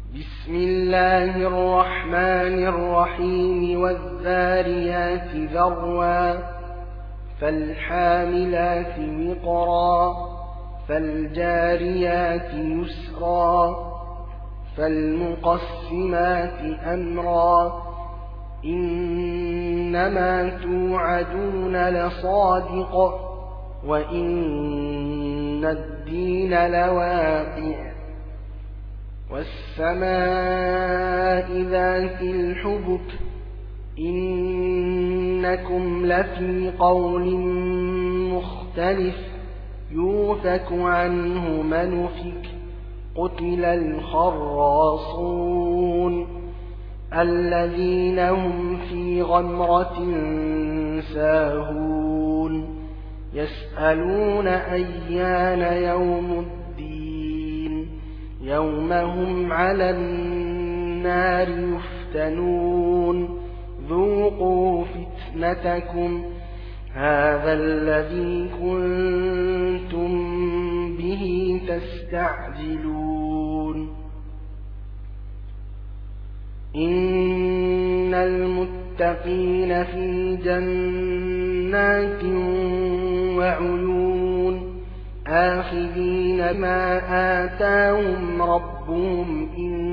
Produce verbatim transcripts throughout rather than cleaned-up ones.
بسم الله الرحمن الرحيم والذاريات ذروا فالحاملات وقرا فالجاريات يسرا فالمقسمات أمرا إنما توعدون لصادق وإن الدين لواقع والسماء ذات الحبك إنكم لفي قول مختلف يؤفك عنه من أفك قتل الخراصون الذين هم في غمرة ساهون يسألون أيان يوم الدين يوم هم على النار يفتنون ذوقوا فتنتكم هذا الذي كنتم به تستعجلون إن المتقين في جنات وعيون آخذين ما آتاهم ربهم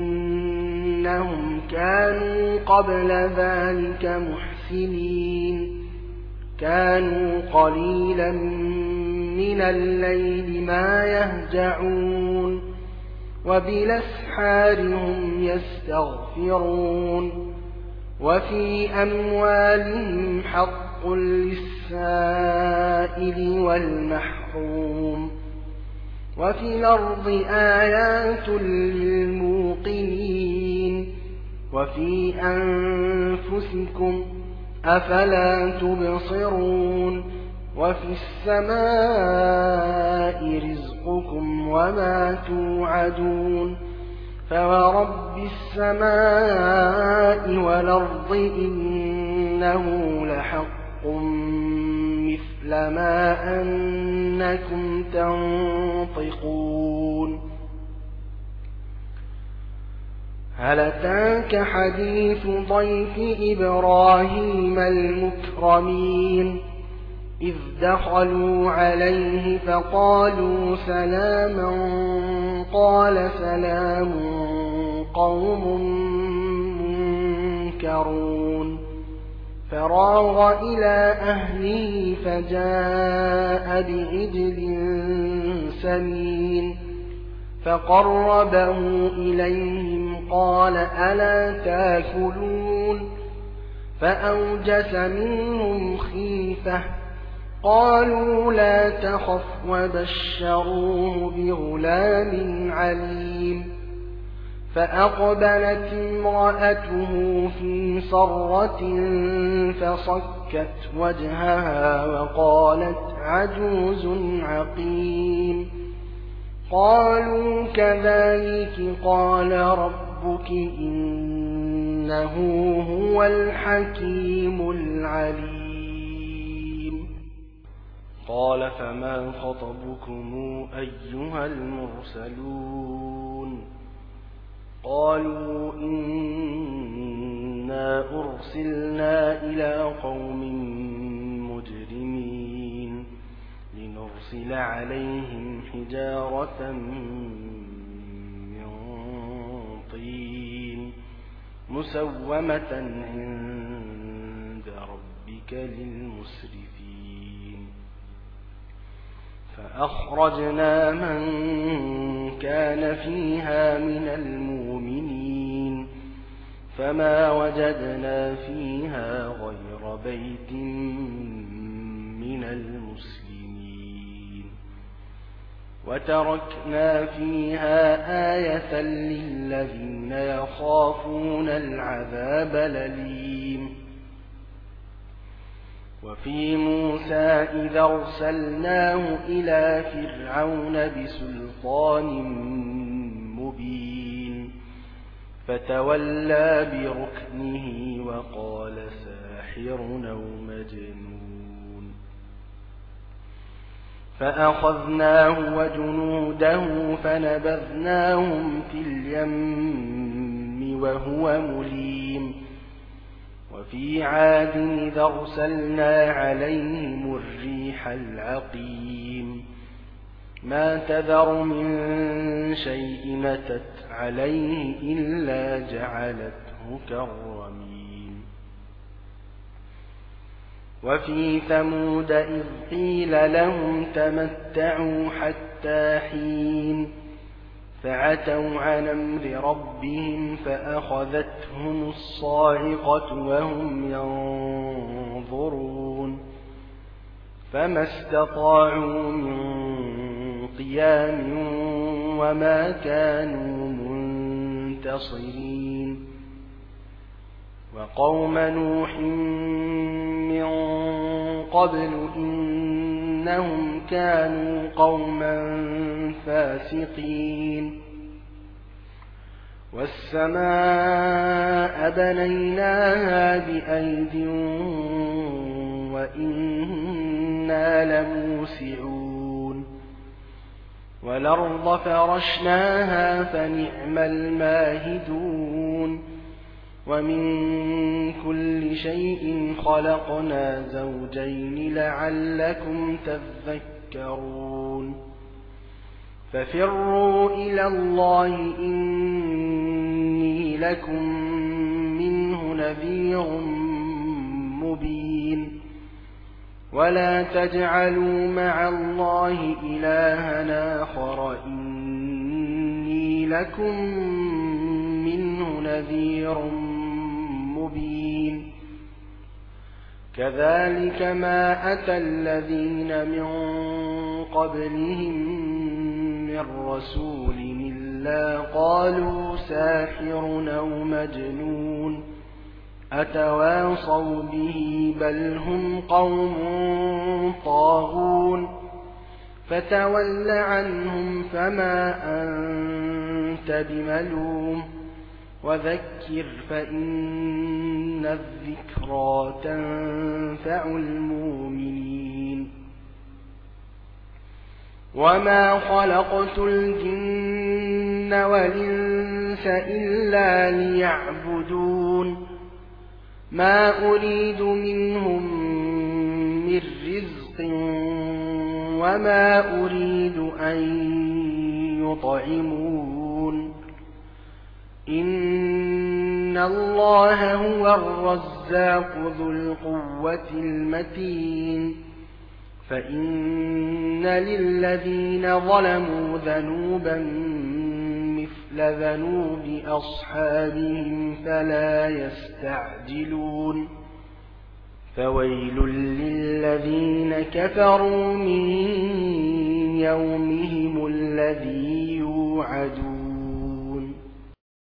إنهم كانوا قبل ذلك محسنين كانوا قليلا من الليل ما يهجعون وبالأسحار هم يستغفرون وفي أموالهم حق للسائل والمحروم وفي الأرض آيات للموقنين وفي أنفسكم أفلا تبصرون وفي السماء رزقكم وما توعدون فورب السماء والأرض إنه لحق مثل ما أنكم تنطقون هل أتاك حديث ضيف إبراهيم المكرمين إذ دخلوا عليه فقالوا سلاما قال سلام قوم منكرون فراغ إلى أهله فجاء بعجل سمين فقربه إليهم قال ألا تاكلون فأوجس منهم خيفة قالوا لا تخف وبشروه بغلام عليم فأقبلت امرأته في صرة فصكت وجهها وقالت عجوز عقيم قالوا كذلك قال ربك إنه هو الحكيم العليم قال فما خطبكم أيها المرسلون قالوا إنا أرسلنا إلى قوم مجرمين لنرسل عليهم حجارة من طين مسومة عند ربك للمسرفين فأخرجنا من كان فيها من المؤمنين فما وجدنا فيها غير بيت من المسلمين وتركنا فيها آية للذين يخافون العذاب الأليم وفي موسى إذا أرسلناه إلى فرعون بسلطان مبين فتولى بركنه وقال ساحر أو مجنون فأخذناه وجنوده فنبذناهم في اليم وهو مليم وفي عاد إذ أرسلنا عليهم الريح العقيم ما تذر من شيء متت عليه إلا جعلته كالرميم وفي ثمود إذ قيل لهم تمتعوا حتى حين فعتوا عن أمر ربهم فأخذتهم الصاعقة وهم ينظرون فما استطاعوا من قيام وما كانوا منتصرين وقوم نوح من قبل إنهم كانوا قوما فاسقين والسماء بنيناها بأيد وإنا لموسعون والأرض فرشناها فنعم الماهدون ومن كل شيء خلقنا زوجين لعلكم تذكرون ففروا إلى الله إني لكم منه نذير مبين ولا تجعلوا مع الله إلها آخر إني لكم منه نذير مبين كذلك ما أتى الذين من قبلهم من رسول إلا قالوا ساحر أو مجنون أتواصوا به بل هم قوم طاغون فتول عنهم فما أنت بملوم وذكر فإن الذكرى تنفع المؤمنين وما خلقت الجن والإنس إلا ليعبدون ما أريد منهم من رزق وما أريد أن يطعمون إن الله هو الرزاق ذو القوة المتين فإن للذين ظلموا ذنوبا مثل ذنوب أصحابهم فلا يستعجلون فويل للذين كفروا من يومهم الذي يوعدون